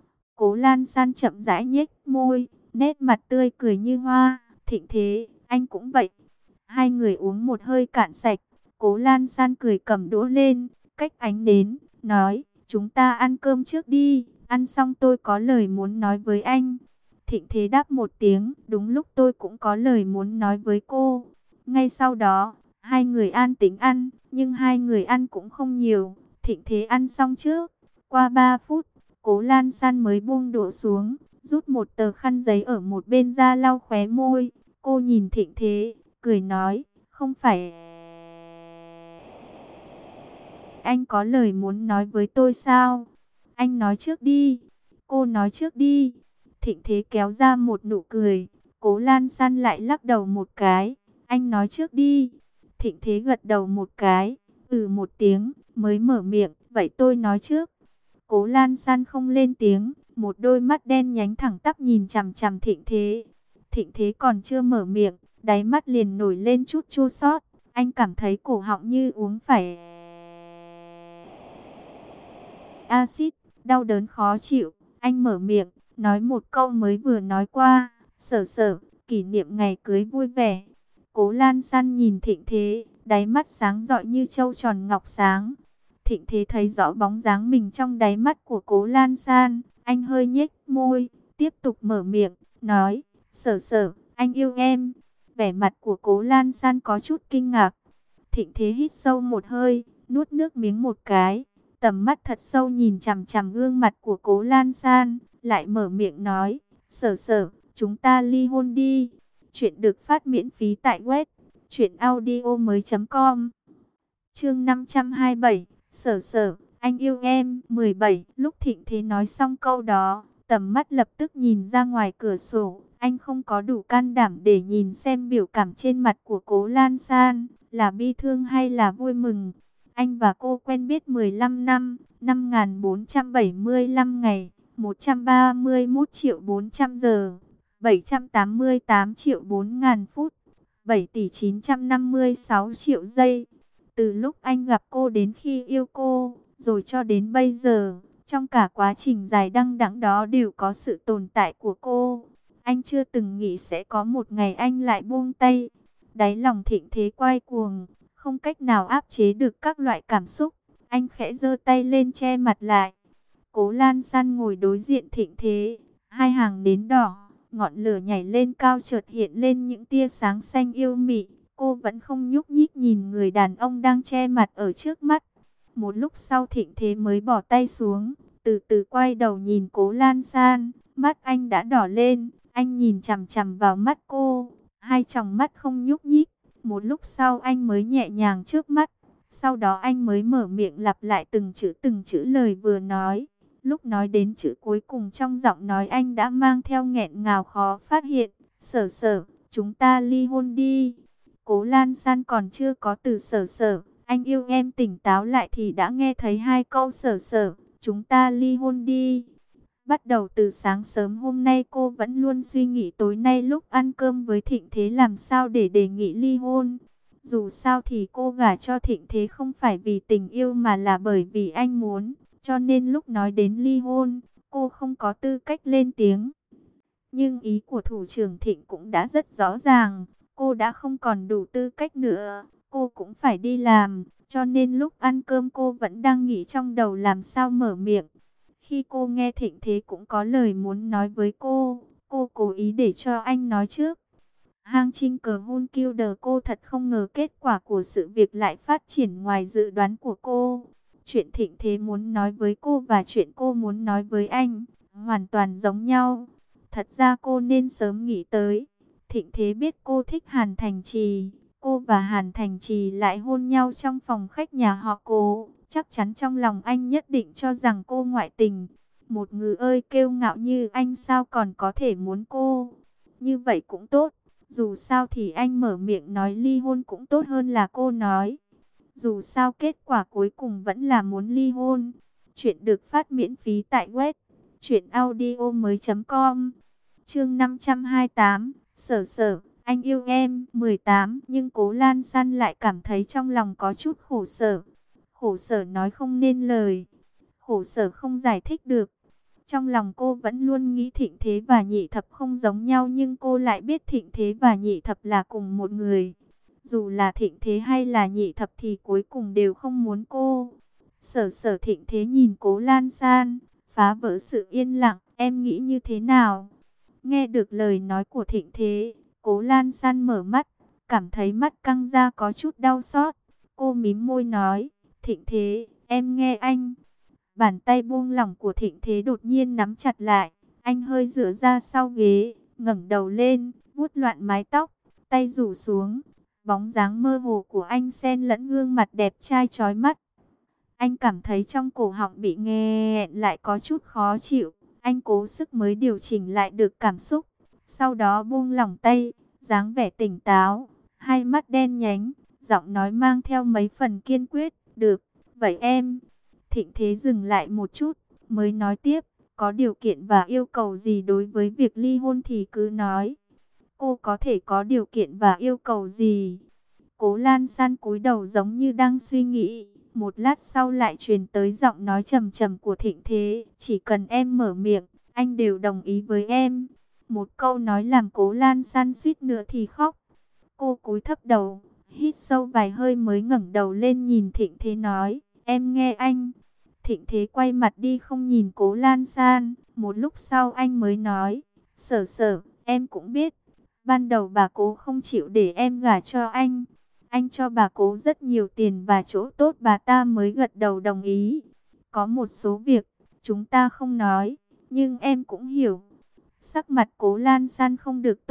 Cố Lan San chậm rãi nhếch môi, nét mặt tươi cười như hoa. Thịnh Thế, anh cũng vậy. Hai người uống một hơi cạn sạch. Cố Lan San cười cầm đũa lên, cách ánh đến, nói, chúng ta ăn cơm trước đi, ăn xong tôi có lời muốn nói với anh. Thịnh Thế đáp một tiếng, đúng lúc tôi cũng có lời muốn nói với cô. Ngay sau đó, hai người an tĩnh ăn, nhưng hai người ăn cũng không nhiều. Thịnh Thế ăn xong trước, qua ba phút, Cố Lan San mới buông đũa xuống, rút một tờ khăn giấy ở một bên ra lau khóe môi. Cô nhìn Thịnh Thế, cười nói, không phải anh có lời muốn nói với tôi sao? Anh nói trước đi. Cô nói trước đi. Thịnh Thế kéo ra một nụ cười. Cố Lan San lại lắc đầu một cái. Anh nói trước đi. Thịnh Thế gật đầu một cái, ừ một tiếng, mới mở miệng, vậy tôi nói trước. Cố Lan San không lên tiếng, một đôi mắt đen nhánh thẳng tắp nhìn chằm chằm Thịnh Thế. Thịnh Thế còn chưa mở miệng, đáy mắt liền nổi lên chút chua xót. Anh cảm thấy cổ họng như uống phải axit, đau đớn khó chịu. Anh mở miệng, nói một câu mới vừa nói qua, Sở Sở, kỷ niệm ngày cưới vui vẻ. Cố Lan San nhìn Thịnh Thế, đáy mắt sáng rọi như trâu tròn ngọc sáng. Thịnh Thế thấy rõ bóng dáng mình trong đáy mắt của Cố Lan San, anh hơi nhếch môi, tiếp tục mở miệng, nói, Sở Sở, anh yêu em. Vẻ mặt của Cố Lan San có chút kinh ngạc. Thịnh Thế hít sâu một hơi, nuốt nước miếng một cái, tầm mắt thật sâu nhìn chằm chằm gương mặt của Cố Lan San, lại mở miệng nói, Sở Sở, chúng ta ly hôn đi. Chuyện được phát miễn phí tại web truyện audio mới chấm com. Chương năm trăm hai mươi bảy, Sở Sở, anh yêu em. mười bảy. Lúc Thịnh Thế nói xong câu đó, tầm mắt lập tức nhìn ra ngoài cửa sổ. Anh không có đủ can đảm để nhìn xem biểu cảm trên mặt của Cố Lan San, là bi thương hay là vui mừng. Anh và cô quen biết mười lăm năm, năm nghìn bốn trăm bảy mươi lăm ngày, một trăm ba mươi mốt triệu bốn trăm giờ, bảy trăm tám mươi tám triệu bốn ngàn phút, bảy tỷ chín trăm năm mươi sáu triệu giây. Từ lúc anh gặp cô đến khi yêu cô, rồi cho đến bây giờ, trong cả quá trình dài đăng đẵng đó đều có sự tồn tại của cô. Anh chưa từng nghĩ sẽ có một ngày anh lại buông tay. Đáy lòng Thịnh Thế quay cuồng, không cách nào áp chế được các loại cảm xúc. Anh khẽ giơ tay lên che mặt lại. Cố Lan San ngồi đối diện Thịnh Thế, hai hàng nến đỏ, ngọn lửa nhảy lên cao chợt hiện lên những tia sáng xanh yêu mị. Cô vẫn không nhúc nhích nhìn người đàn ông đang che mặt ở trước mắt. Một lúc sau Thịnh Thế mới bỏ tay xuống, từ từ quay đầu nhìn Cố Lan San. Mắt anh đã đỏ lên, anh nhìn chằm chằm vào mắt cô, hai tròng mắt không nhúc nhích. Một lúc sau anh mới nhẹ nhàng trước mắt, sau đó anh mới mở miệng lặp lại từng chữ từng chữ lời vừa nói. Lúc nói đến chữ cuối cùng trong giọng nói anh đã mang theo nghẹn ngào khó phát hiện. Sở Sở, chúng ta ly hôn đi. Cố Lan San còn chưa có từ Sở Sở, anh yêu em tỉnh táo lại thì đã nghe thấy hai câu Sở Sở, chúng ta ly hôn đi. Bắt đầu từ sáng sớm hôm nay cô vẫn luôn suy nghĩ tối nay lúc ăn cơm với Thịnh Thế làm sao để đề nghị ly hôn. Dù sao thì cô gả cho Thịnh Thế không phải vì tình yêu mà là bởi vì anh muốn. Cho nên lúc nói đến ly hôn, cô không có tư cách lên tiếng. Nhưng ý của thủ trưởng Thịnh cũng đã rất rõ ràng. Cô đã không còn đủ tư cách nữa. Cô cũng phải đi làm. Cho nên lúc ăn cơm cô vẫn đang nghĩ trong đầu làm sao mở miệng. Khi cô nghe Thịnh Thế cũng có lời muốn nói với cô, cô cố ý để cho anh nói trước. Hang Trinh cờ hôn kill đờ, cô thật không ngờ kết quả của sự việc lại phát triển ngoài dự đoán của cô. Chuyện Thịnh Thế muốn nói với cô và chuyện cô muốn nói với anh hoàn toàn giống nhau. Thật ra cô nên sớm nghĩ tới. Thịnh Thế biết cô thích Hàn Thành Trì, cô và Hàn Thành Trì lại hôn nhau trong phòng khách nhà họ Cố. Chắc chắn trong lòng anh nhất định cho rằng cô ngoại tình. Một người ơi kiêu ngạo như anh sao còn có thể muốn cô. Như vậy cũng tốt. Dù sao thì anh mở miệng nói ly hôn cũng tốt hơn là cô nói. Dù sao kết quả cuối cùng vẫn là muốn ly hôn. Chuyện được phát miễn phí tại web truyện audio mới chấm com. Chương năm trăm hai mươi tám, Sở Sở, anh yêu em. mười tám. Nhưng Cố Lan San lại cảm thấy trong lòng có chút khổ sở. Khổ sở nói không nên lời, khổ sở không giải thích được. Trong lòng cô vẫn luôn nghĩ Thịnh Thế và Nhị Thập không giống nhau, nhưng cô lại biết Thịnh Thế và Nhị Thập là cùng một người. Dù là Thịnh Thế hay là Nhị Thập thì cuối cùng đều không muốn cô. Sở Sở. Thịnh Thế nhìn Cố Lan San, phá vỡ sự yên lặng, em nghĩ như thế nào? Nghe được lời nói của Thịnh Thế, Cố Lan San mở mắt, cảm thấy mắt căng ra có chút đau xót. Cô mím môi nói, Thịnh Thế, em nghe anh. Bàn tay buông lỏng của Thịnh Thế đột nhiên nắm chặt lại. Anh hơi dựa ra sau ghế, ngẩng đầu lên, vuốt loạn mái tóc, tay rủ xuống. Bóng dáng mơ hồ của anh xen lẫn gương mặt đẹp trai chói mắt. Anh cảm thấy trong cổ họng bị nghẹn lại có chút khó chịu. Anh cố sức mới điều chỉnh lại được cảm xúc. Sau đó buông lỏng tay, dáng vẻ tỉnh táo, hai mắt đen nhánh, giọng nói mang theo mấy phần kiên quyết. Được, vậy em. Thịnh Thế dừng lại một chút, mới nói tiếp, có điều kiện và yêu cầu gì đối với việc ly hôn thì cứ nói. Cô có thể có điều kiện và yêu cầu gì? Cố Lan San cúi đầu giống như đang suy nghĩ. Một lát sau lại truyền tới giọng nói trầm trầm của Thịnh Thế. Chỉ cần em mở miệng, anh đều đồng ý với em. Một câu nói làm Cố Lan San suýt nữa thì khóc. Cô cúi thấp đầu, hít sâu vài hơi mới ngẩng đầu lên nhìn Thịnh Thế nói, em nghe anh. Thịnh Thế quay mặt đi không nhìn Cố Lan San. Một lúc sau anh mới nói, Sở Sở, em cũng biết. Ban đầu bà Cố không chịu để em gả cho anh. Anh cho bà Cố rất nhiều tiền và chỗ tốt, bà ta mới gật đầu đồng ý. Có một số việc chúng ta không nói, nhưng em cũng hiểu. Sắc mặt Cố Lan San không được tốt.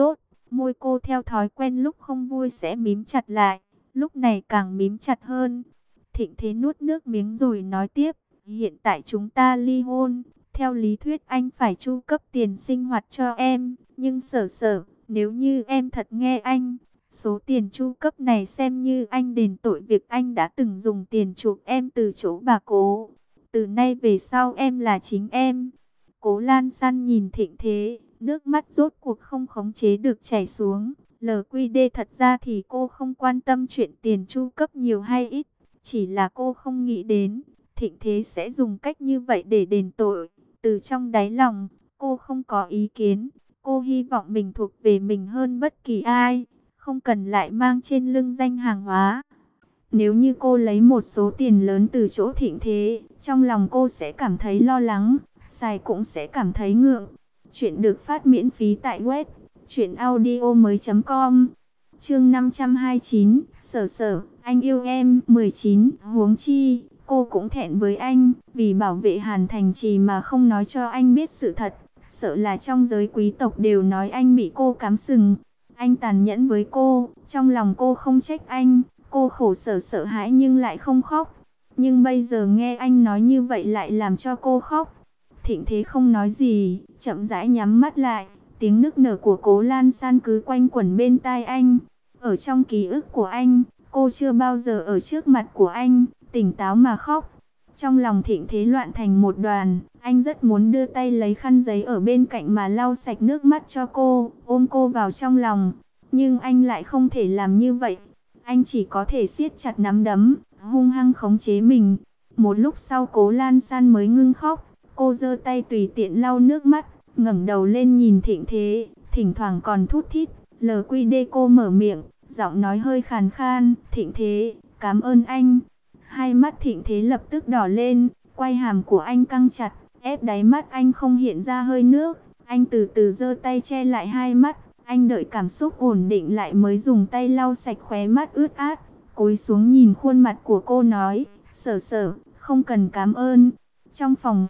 Môi cô theo thói quen lúc không vui sẽ mím chặt lại, lúc này càng mím chặt hơn. Thịnh Thế nuốt nước miếng rồi nói tiếp, hiện tại chúng ta ly hôn, theo lý thuyết anh phải chu cấp tiền sinh hoạt cho em, nhưng Sở Sở, nếu như em thật nghe anh, số tiền chu cấp này xem như anh đền tội việc anh đã từng dùng tiền chuộc em từ chỗ bà Cố. Từ nay về sau em là chính em. Cố Lan San nhìn Thịnh Thế, nước mắt rốt cuộc không khống chế được chảy xuống. lờ quy đê thật ra thì cô không quan tâm chuyện tiền chu cấp nhiều hay ít, chỉ là cô không nghĩ đến Thịnh Thế sẽ dùng cách như vậy để đền tội. Từ trong đáy lòng, cô không có ý kiến. Cô hy vọng mình thuộc về mình hơn bất kỳ ai, không cần lại mang trên lưng danh hàng hóa. Nếu như cô lấy một số tiền lớn từ chỗ Thịnh Thế, trong lòng cô sẽ cảm thấy lo lắng, xài cũng sẽ cảm thấy ngượng. Chuyện được phát miễn phí tại web truyện audio mới chấm com. Chương năm trăm hai mươi chín, Sở Sở, anh yêu em. mười chín, huống chi, cô cũng thẹn với anh, vì bảo vệ Hàn Thành Trì mà không nói cho anh biết sự thật. Sợ là trong giới quý tộc đều nói anh bị cô cắm sừng. Anh tàn nhẫn với cô, trong lòng cô không trách anh. Cô khổ sở sợ hãi nhưng lại không khóc. Nhưng bây giờ nghe anh nói như vậy lại làm cho cô khóc. Thịnh Thế không nói gì, chậm rãi nhắm mắt lại. Tiếng nức nở của Cố Lan San cứ quanh quẩn bên tai anh. Ở trong ký ức của anh, cô chưa bao giờ ở trước mặt của anh tỉnh táo mà khóc. Trong lòng Thịnh Thế loạn thành một đoàn. Anh rất muốn đưa tay lấy khăn giấy ở bên cạnh mà lau sạch nước mắt cho cô, ôm cô vào trong lòng. Nhưng anh lại không thể làm như vậy. Anh chỉ có thể siết chặt nắm đấm, hung hăng khống chế mình. Một lúc sau Cố Lan San mới ngưng khóc. Cô giơ tay tùy tiện lau nước mắt, ngẩng đầu lên nhìn Thịnh Thế, thỉnh thoảng còn thút thít. lờ quy đê cô mở miệng, giọng nói hơi khàn khan, Thịnh Thế, cảm ơn anh. Hai mắt Thịnh Thế lập tức đỏ lên, quai hàm của anh căng chặt, ép đáy mắt anh không hiện ra hơi nước. Anh từ từ giơ tay che lại hai mắt. Anh đợi cảm xúc ổn định lại mới dùng tay lau sạch khóe mắt ướt át. Cúi xuống nhìn khuôn mặt của cô nói, Sở Sở, không cần cảm ơn. Trong phòng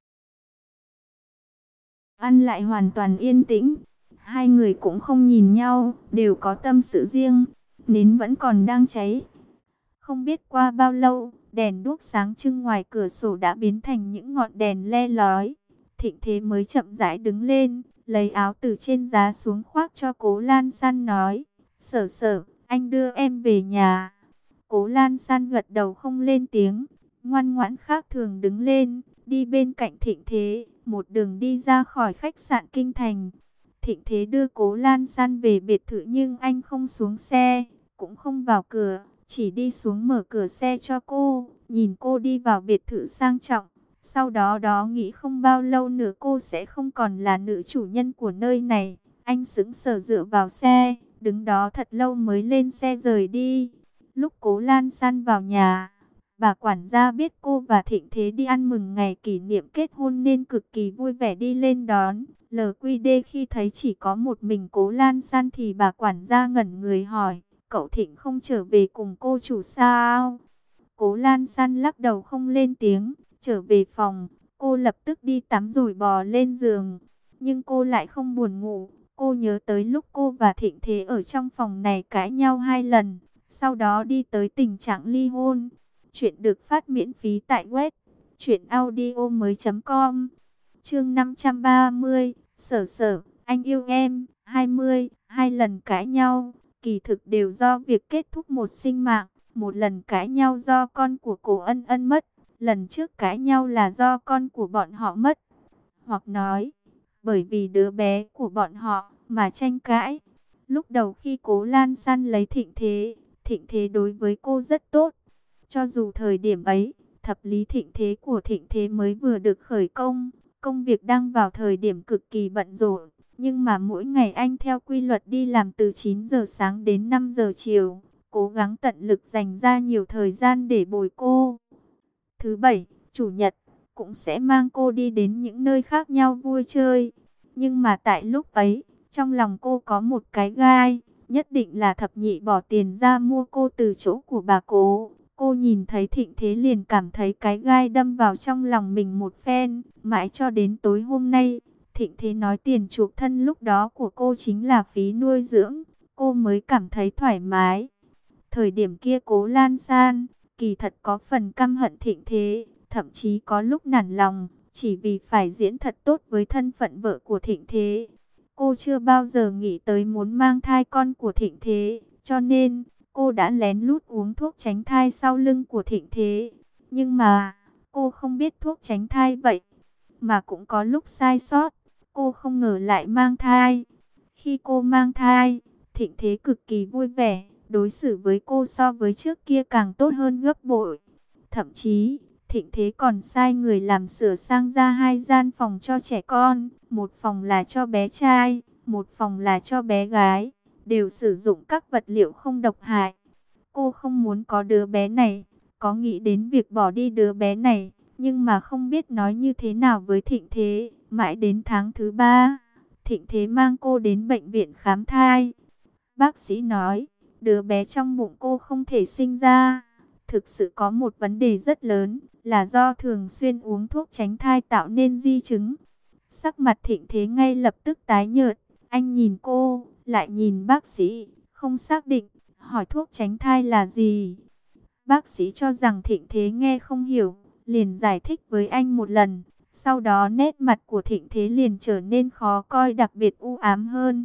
ăn lại hoàn toàn yên tĩnh. Hai người cũng không nhìn nhau, đều có tâm sự riêng. Nến vẫn còn đang cháy. Không biết qua bao lâu, đèn đuốc sáng trưng ngoài cửa sổ đã biến thành những ngọn đèn le lói. Thịnh Thế mới chậm rãi đứng lên, lấy áo từ trên giá xuống khoác cho Cố Lan San nói, Sở Sở, anh đưa em về nhà. Cố Lan San gật đầu không lên tiếng, ngoan ngoãn khác thường đứng lên, đi bên cạnh Thịnh Thế, một đường đi ra khỏi khách sạn Kinh Thành. Thịnh Thế đưa Cố Lan San về biệt thự nhưng anh không xuống xe, cũng không vào cửa, chỉ đi xuống mở cửa xe cho cô, nhìn cô đi vào biệt thự sang trọng. Sau đó đó nghĩ không bao lâu nữa cô sẽ không còn là nữ chủ nhân của nơi này. Anh sững sờ dựa vào xe, đứng đó thật lâu mới lên xe rời đi. Lúc Cố Lan San vào nhà, bà quản gia biết cô và Thịnh Thế đi ăn mừng ngày kỷ niệm kết hôn nên cực kỳ vui vẻ đi lên đón. lờ quy đê khi thấy chỉ có một mình Cố Lan San thì bà quản gia ngẩn người hỏi, cậu Thịnh không trở về cùng cô chủ sao? Cố Lan San lắc đầu không lên tiếng. Trở về phòng, cô lập tức đi tắm rồi bò lên giường. Nhưng cô lại không buồn ngủ. Cô nhớ tới lúc cô và Thịnh Thế ở trong phòng này cãi nhau hai lần. Sau đó đi tới tình trạng ly hôn. Chuyện được phát miễn phí tại web truyện audio mới chấm com. Chương năm trăm ba mươi, Sở Sở, anh yêu em. hai mươi, hai lần cãi nhau, kỳ thực đều do việc kết thúc một sinh mạng. Một lần cãi nhau do con của Cố Ân Ân mất. Lần trước cãi nhau là do con của bọn họ mất. Hoặc nói, bởi vì đứa bé của bọn họ mà tranh cãi. Lúc đầu khi Cố Lan San lấy Thịnh Thế, Thịnh Thế đối với cô rất tốt. Cho dù thời điểm ấy, thập lý thịnh thế của Thịnh Thế mới vừa được khởi công. Công việc đang vào thời điểm cực kỳ bận rộn. Nhưng mà mỗi ngày anh theo quy luật đi làm từ chín giờ sáng đến năm giờ chiều. Cố gắng tận lực dành ra nhiều thời gian để bồi cô. Thứ bảy, chủ nhật, cũng sẽ mang cô đi đến những nơi khác nhau vui chơi. Nhưng mà tại lúc ấy, trong lòng cô có một cái gai. Nhất định là thập nhị bỏ tiền ra mua cô từ chỗ của bà Cố. Cô nhìn thấy Thịnh Thế liền cảm thấy cái gai đâm vào trong lòng mình một phen. Mãi cho đến tối hôm nay, Thịnh Thế nói tiền chuộc thân lúc đó của cô chính là phí nuôi dưỡng. cô mới cảm thấy thoải mái. Thời điểm kia Cố Lan San kỳ thật có phần căm hận Thịnh Thế, thậm chí có lúc nản lòng, chỉ vì phải diễn thật tốt với thân phận vợ của Thịnh Thế. Cô chưa bao giờ nghĩ tới muốn mang thai con của Thịnh Thế, cho nên cô đã lén lút uống thuốc tránh thai sau lưng của Thịnh Thế. Nhưng mà cô không biết thuốc tránh thai vậy mà cũng có lúc sai sót. Cô không ngờ lại mang thai. Khi cô mang thai, Thịnh Thế cực kỳ vui vẻ, đối xử với cô so với trước kia càng tốt hơn gấp bội. Thậm chí, Thịnh Thế còn sai người làm sửa sang ra hai gian phòng cho trẻ con, một phòng là cho bé trai, một phòng là cho bé gái, đều sử dụng các vật liệu không độc hại. Cô không muốn có đứa bé này, có nghĩ đến việc bỏ đi đứa bé này, nhưng mà không biết nói như thế nào với Thịnh Thế. Mãi đến tháng thứ ba, Thịnh Thế mang cô đến bệnh viện khám thai. Bác sĩ nói, đứa bé trong bụng cô không thể sinh ra. Thực sự có một vấn đề rất lớn, là do thường xuyên uống thuốc tránh thai tạo nên di chứng. Sắc mặt Thịnh Thế ngay lập tức tái nhợt, anh nhìn cô, lại nhìn bác sĩ, không xác định, hỏi thuốc tránh thai là gì. Bác sĩ cho rằng Thịnh Thế nghe không hiểu, liền giải thích với anh một lần. Sau đó nét mặt của Thịnh Thế liền trở nên khó coi, đặc biệt u ám hơn.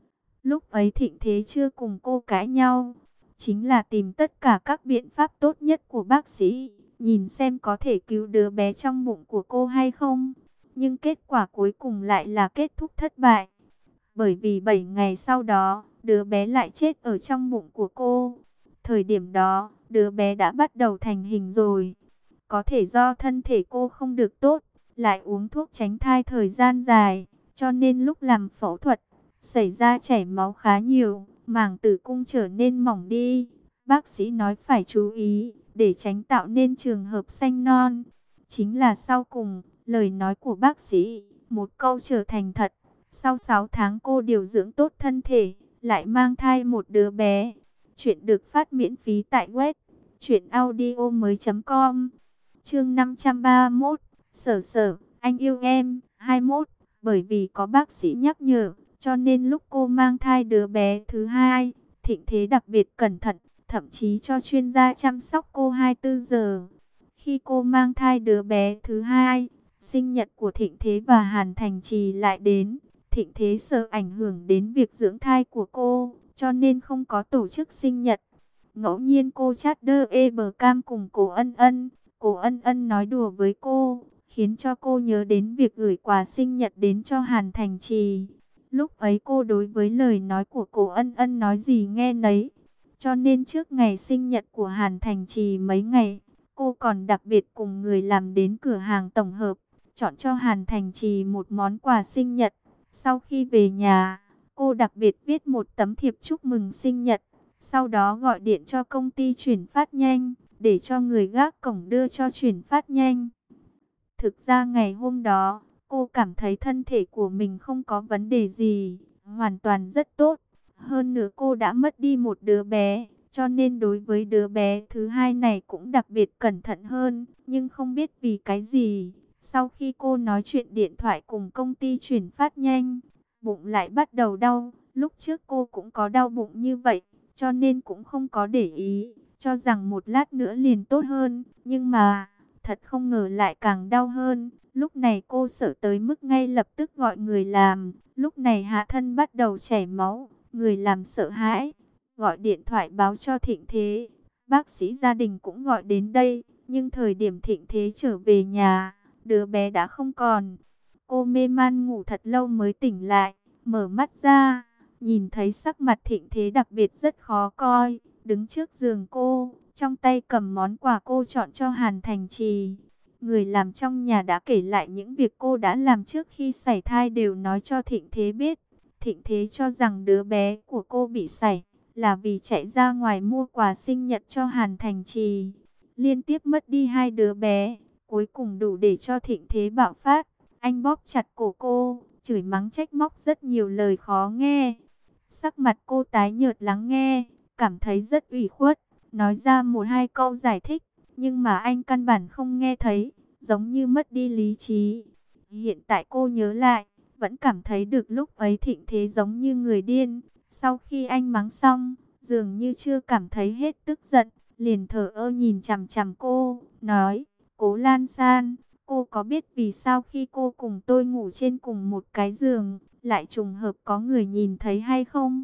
Lúc ấy Thịnh Thế chưa cùng cô cãi nhau, chính là tìm tất cả các biện pháp tốt nhất của bác sĩ, nhìn xem có thể cứu đứa bé trong bụng của cô hay không. Nhưng kết quả cuối cùng lại là kết thúc thất bại. Bởi vì bảy ngày sau đó, đứa bé lại chết ở trong bụng của cô. Thời điểm đó, đứa bé đã bắt đầu thành hình rồi. Có thể do thân thể cô không được tốt, lại uống thuốc tránh thai thời gian dài, cho nên lúc làm phẫu thuật, xảy ra chảy máu khá nhiều, màng tử cung trở nên mỏng đi. Bác sĩ nói phải chú ý, để tránh tạo nên trường hợp sanh non. Chính là sau cùng, lời nói của bác sĩ, một câu trở thành thật. Sau sáu tháng cô điều dưỡng tốt thân thể, lại mang thai một đứa bé. Chuyện được phát miễn phí tại web truyện audio mới chấm com. Chương năm trăm ba mươi mốt, Sở Sở, anh yêu em. Hai mươi mốt, bởi vì có bác sĩ nhắc nhở, cho nên lúc cô mang thai đứa bé thứ hai, Thịnh Thế đặc biệt cẩn thận, thậm chí cho chuyên gia chăm sóc cô hai mươi tư giờ. Khi cô mang thai đứa bé thứ hai, sinh nhật của Thịnh Thế và Hàn Thành Trì lại đến. Thịnh Thế sợ ảnh hưởng đến việc dưỡng thai của cô, cho nên không có tổ chức sinh nhật. Ngẫu nhiên cô chat đơ e bờ cam cùng Cố Ân Ân. Cố Ân Ân nói đùa với cô, khiến cho cô nhớ đến việc gửi quà sinh nhật đến cho Hàn Thành Trì. Lúc ấy cô đối với lời nói của Cố Ân Ân nói gì nghe nấy. Cho nên trước ngày sinh nhật của Hàn Thành Trì mấy ngày, cô còn đặc biệt cùng người làm đến cửa hàng tổng hợp, chọn cho Hàn Thành Trì một món quà sinh nhật. Sau khi về nhà, cô đặc biệt viết một tấm thiệp chúc mừng sinh nhật. Sau đó gọi điện cho công ty chuyển phát nhanh, để cho người gác cổng đưa cho chuyển phát nhanh. Thực ra ngày hôm đó, cô cảm thấy thân thể của mình không có vấn đề gì, hoàn toàn rất tốt. Hơn nữa cô đã mất đi một đứa bé, cho nên đối với đứa bé thứ hai này cũng đặc biệt cẩn thận hơn. Nhưng không biết vì cái gì, sau khi cô nói chuyện điện thoại cùng công ty chuyển phát nhanh, bụng lại bắt đầu đau. Lúc trước cô cũng có đau bụng như vậy, cho nên cũng không có để ý, cho rằng một lát nữa liền tốt hơn. Nhưng mà, thật không ngờ lại càng đau hơn. Lúc này cô sợ tới mức ngay lập tức gọi người làm. Lúc này hạ thân bắt đầu chảy máu, người làm sợ hãi, gọi điện thoại báo cho Thịnh Thế. Bác sĩ gia đình cũng gọi đến đây, nhưng thời điểm Thịnh Thế trở về nhà, đứa bé đã không còn. Cô mê man ngủ thật lâu mới tỉnh lại, mở mắt ra, nhìn thấy sắc mặt Thịnh Thế đặc biệt rất khó coi, đứng trước giường cô, trong tay cầm món quà cô chọn cho Hàn Thành Trì. Người làm trong nhà đã kể lại những việc cô đã làm trước khi sảy thai, đều nói cho Thịnh Thế biết. Thịnh Thế cho rằng đứa bé của cô bị sảy là vì chạy ra ngoài mua quà sinh nhật cho Hàn Thành Trì. Liên tiếp mất đi hai đứa bé, cuối cùng đủ để cho Thịnh Thế bạo phát. Anh bóp chặt cổ cô, chửi mắng trách móc rất nhiều lời khó nghe. Sắc mặt cô tái nhợt lắng nghe, cảm thấy rất ủy khuất, nói ra một hai câu giải thích, nhưng mà anh căn bản không nghe thấy, giống như mất đi lý trí. Hiện tại cô nhớ lại, vẫn cảm thấy được lúc ấy Thịnh Thế giống như người điên, Sau khi anh mắng xong, dường như chưa cảm thấy hết tức giận, liền thờ ơ nhìn chằm chằm cô, nói, Cố Lan San, cô có biết vì sao khi cô cùng tôi ngủ trên cùng một cái giường, lại trùng hợp có người nhìn thấy hay không?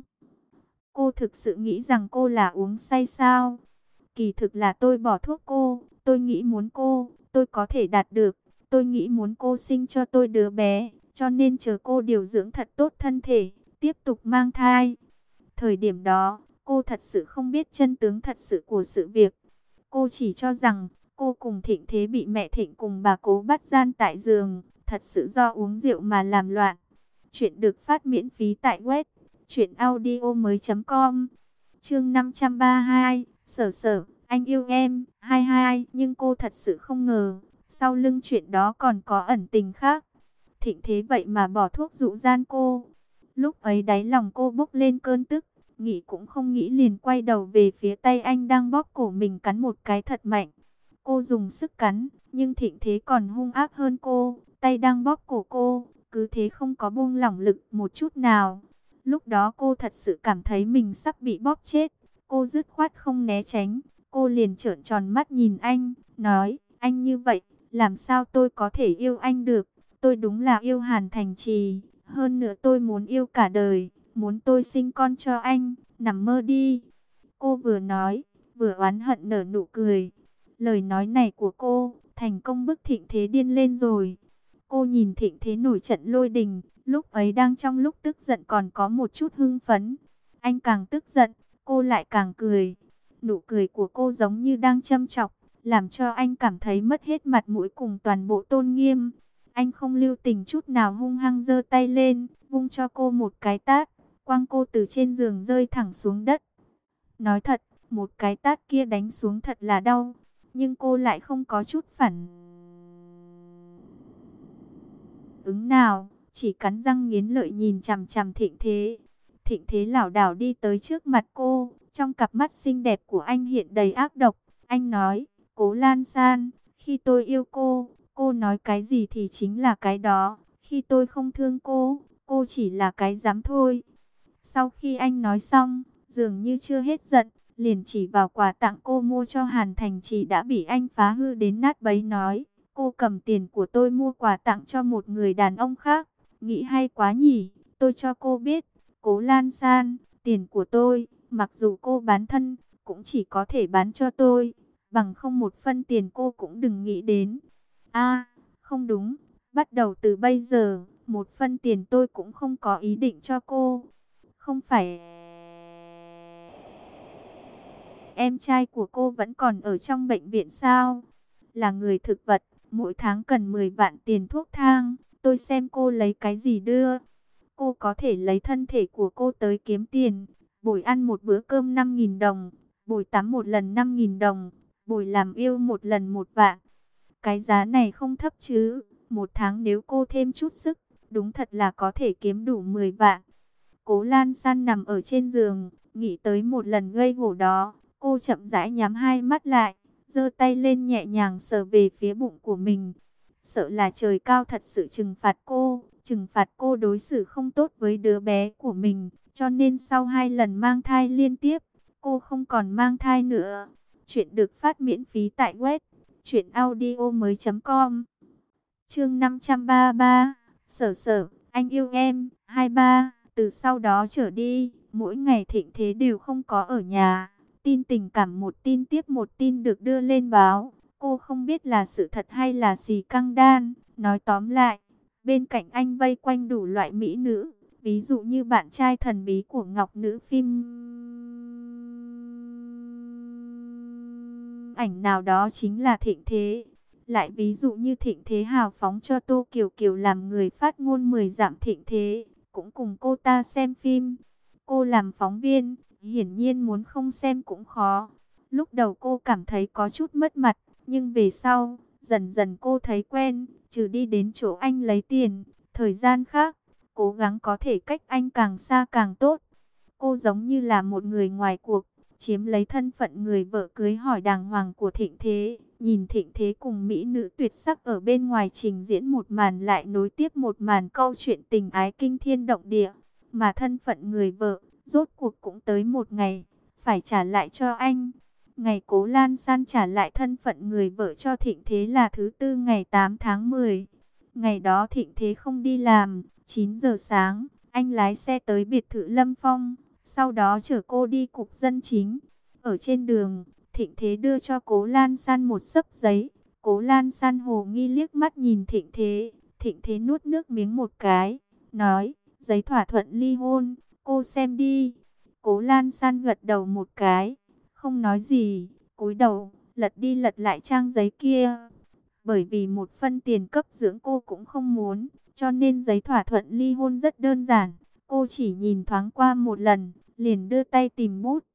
Cô thực sự nghĩ rằng cô là uống say sao? Kỳ thực là tôi bỏ thuốc cô, tôi nghĩ muốn cô, tôi có thể đạt được. Tôi nghĩ muốn cô sinh cho tôi đứa bé, cho nên chờ cô điều dưỡng thật tốt thân thể, tiếp tục mang thai. Thời điểm đó, cô thật sự không biết chân tướng thật sự của sự việc. Cô chỉ cho rằng, cô cùng Thịnh Thế bị mẹ Thịnh cùng bà Cố bắt gian tại giường, thật sự do uống rượu mà làm loạn. Chuyện được phát miễn phí tại web truyện audio mới chấm com. Chương năm trăm ba mươi hai, Sở Sở, anh yêu em, hai hai, nhưng cô thật sự không ngờ, sau lưng chuyện đó còn có ẩn tình khác. Thịnh Thế vậy mà bỏ thuốc dụ gian cô. Lúc ấy đáy lòng cô bốc lên cơn tức, nghĩ cũng không nghĩ liền quay đầu về phía tay anh đang bóp cổ mình cắn một cái thật mạnh. Cô dùng sức cắn, nhưng Thịnh Thế còn hung ác hơn cô, tay đang bóp cổ cô, cứ thế không có buông lỏng lực một chút nào. Lúc đó cô thật sự cảm thấy mình sắp bị bóp chết. Cô dứt khoát không né tránh. Cô liền trợn tròn mắt nhìn anh, nói, anh như vậy, làm sao tôi có thể yêu anh được? Tôi đúng là yêu Hàn Thành Trì. Hơn nữa tôi muốn yêu cả đời, muốn tôi sinh con cho anh, nằm mơ đi. Cô vừa nói, vừa oán hận nở nụ cười. Lời nói này của cô, thành công bức Thịnh Thế điên lên rồi. Cô nhìn Thịnh Thế nổi trận lôi đình, lúc ấy đang trong lúc tức giận còn có một chút hưng phấn. Anh càng tức giận, cô lại càng cười. Nụ cười của cô giống như đang châm chọc, làm cho anh cảm thấy mất hết mặt mũi cùng toàn bộ tôn nghiêm. Anh không lưu tình chút nào hung hăng giơ tay lên, vung cho cô một cái tát, quăng cô từ trên giường rơi thẳng xuống đất. Nói thật, một cái tát kia đánh xuống thật là đau, nhưng cô lại không có chút phản ứng nào, chỉ cắn răng nghiến lợi nhìn chằm chằm Thịnh Thế. Thịnh Thế lảo đảo đi tới trước mặt cô, trong cặp mắt xinh đẹp của anh hiện đầy ác độc. Anh nói, Cố Lan San, khi tôi yêu cô, cô nói cái gì thì chính là cái đó. Khi tôi không thương cô, cô chỉ là cái dám thôi. Sau khi anh nói xong, dường như chưa hết giận, liền chỉ vào quà tặng cô mua cho Hàn Thành Trì đã bị anh phá hư đến nát bấy, nói, cô cầm tiền của tôi mua quà tặng cho một người đàn ông khác, nghĩ hay quá nhỉ. Tôi cho cô biết, Cố Lan San, tiền của tôi, mặc dù cô bán thân, cũng chỉ có thể bán cho tôi, bằng không một phân tiền cô cũng đừng nghĩ đến. A, không đúng, bắt đầu từ bây giờ, một phân tiền tôi cũng không có ý định cho cô. Không phải em trai của cô vẫn còn ở trong bệnh viện sao? Là người thực vật, mỗi tháng cần mười vạn tiền thuốc thang, tôi xem cô lấy cái gì đưa. Cô có thể lấy thân thể của cô tới kiếm tiền, bồi ăn một bữa cơm năm nghìn đồng, bồi tắm một lần năm nghìn đồng, bồi làm yêu một lần một vạn. Cái giá này không thấp chứ, một tháng nếu cô thêm chút sức, đúng thật là có thể kiếm đủ mười vạn. Cố Lan San nằm ở trên giường, nghĩ tới một lần gây gổ đó, cô chậm rãi nhắm hai mắt lại, giơ tay lên nhẹ nhàng sờ về phía bụng của mình. Sợ là trời cao thật sự trừng phạt cô, trừng phạt cô đối xử không tốt với đứa bé của mình, cho nên sau hai lần mang thai liên tiếp, cô không còn mang thai nữa. Chuyện được phát miễn phí tại web truyện audio mới chấm com. Chương năm trăm ba mươi ba, Sở Sở, anh yêu em, hai ba. Từ sau đó trở đi, mỗi ngày Thịnh Thế đều không có ở nhà. Tin tình cảm một tin tiếp một tin được đưa lên báo. Cô không biết là sự thật hay là xì căng đan. Nói tóm lại, bên cạnh anh vây quanh đủ loại mỹ nữ. Ví dụ như bạn trai thần bí của Ngọc nữ phim ảnh nào đó chính là Thịnh Thế. Lại ví dụ như Thịnh Thế hào phóng cho Tô Kiều Kiều làm người phát ngôn mười dặm, Thịnh Thế cũng cùng cô ta xem phim. Cô làm phóng viên, hiển nhiên muốn không xem cũng khó. Lúc đầu cô cảm thấy có chút mất mặt, nhưng về sau, dần dần cô thấy quen, trừ đi đến chỗ anh lấy tiền, thời gian khác, cố gắng có thể cách anh càng xa càng tốt. Cô giống như là một người ngoài cuộc, chiếm lấy thân phận người vợ cưới hỏi đàng hoàng của Thịnh Thế. Nhìn Thịnh Thế cùng mỹ nữ tuyệt sắc ở bên ngoài trình diễn một màn lại nối tiếp một màn câu chuyện tình ái kinh thiên động địa. Mà thân phận người vợ, Rốt cuộc cũng tới một ngày, phải trả lại cho anh. Ngày Cố Lan San trả lại thân phận người vợ cho Thịnh Thế là thứ tư ngày tám tháng mười. Ngày đó Thịnh Thế không đi làm, chín giờ sáng, anh lái xe tới biệt thự Lâm Phong, sau đó chở cô đi cục dân chính. Ở trên đường, Thịnh Thế đưa cho Cố Lan San một xấp giấy. Cố Lan San hồ nghi liếc mắt nhìn Thịnh Thế. Thịnh Thế nuốt nước miếng một cái, nói, giấy thỏa thuận ly hôn, cô xem đi. Cố Lan San gật đầu một cái, không nói gì, cúi đầu, lật đi lật lại trang giấy kia. Bởi vì một phân tiền cấp dưỡng cô cũng không muốn, cho nên giấy thỏa thuận ly hôn rất đơn giản. Cô chỉ nhìn thoáng qua một lần, liền đưa tay tìm bút,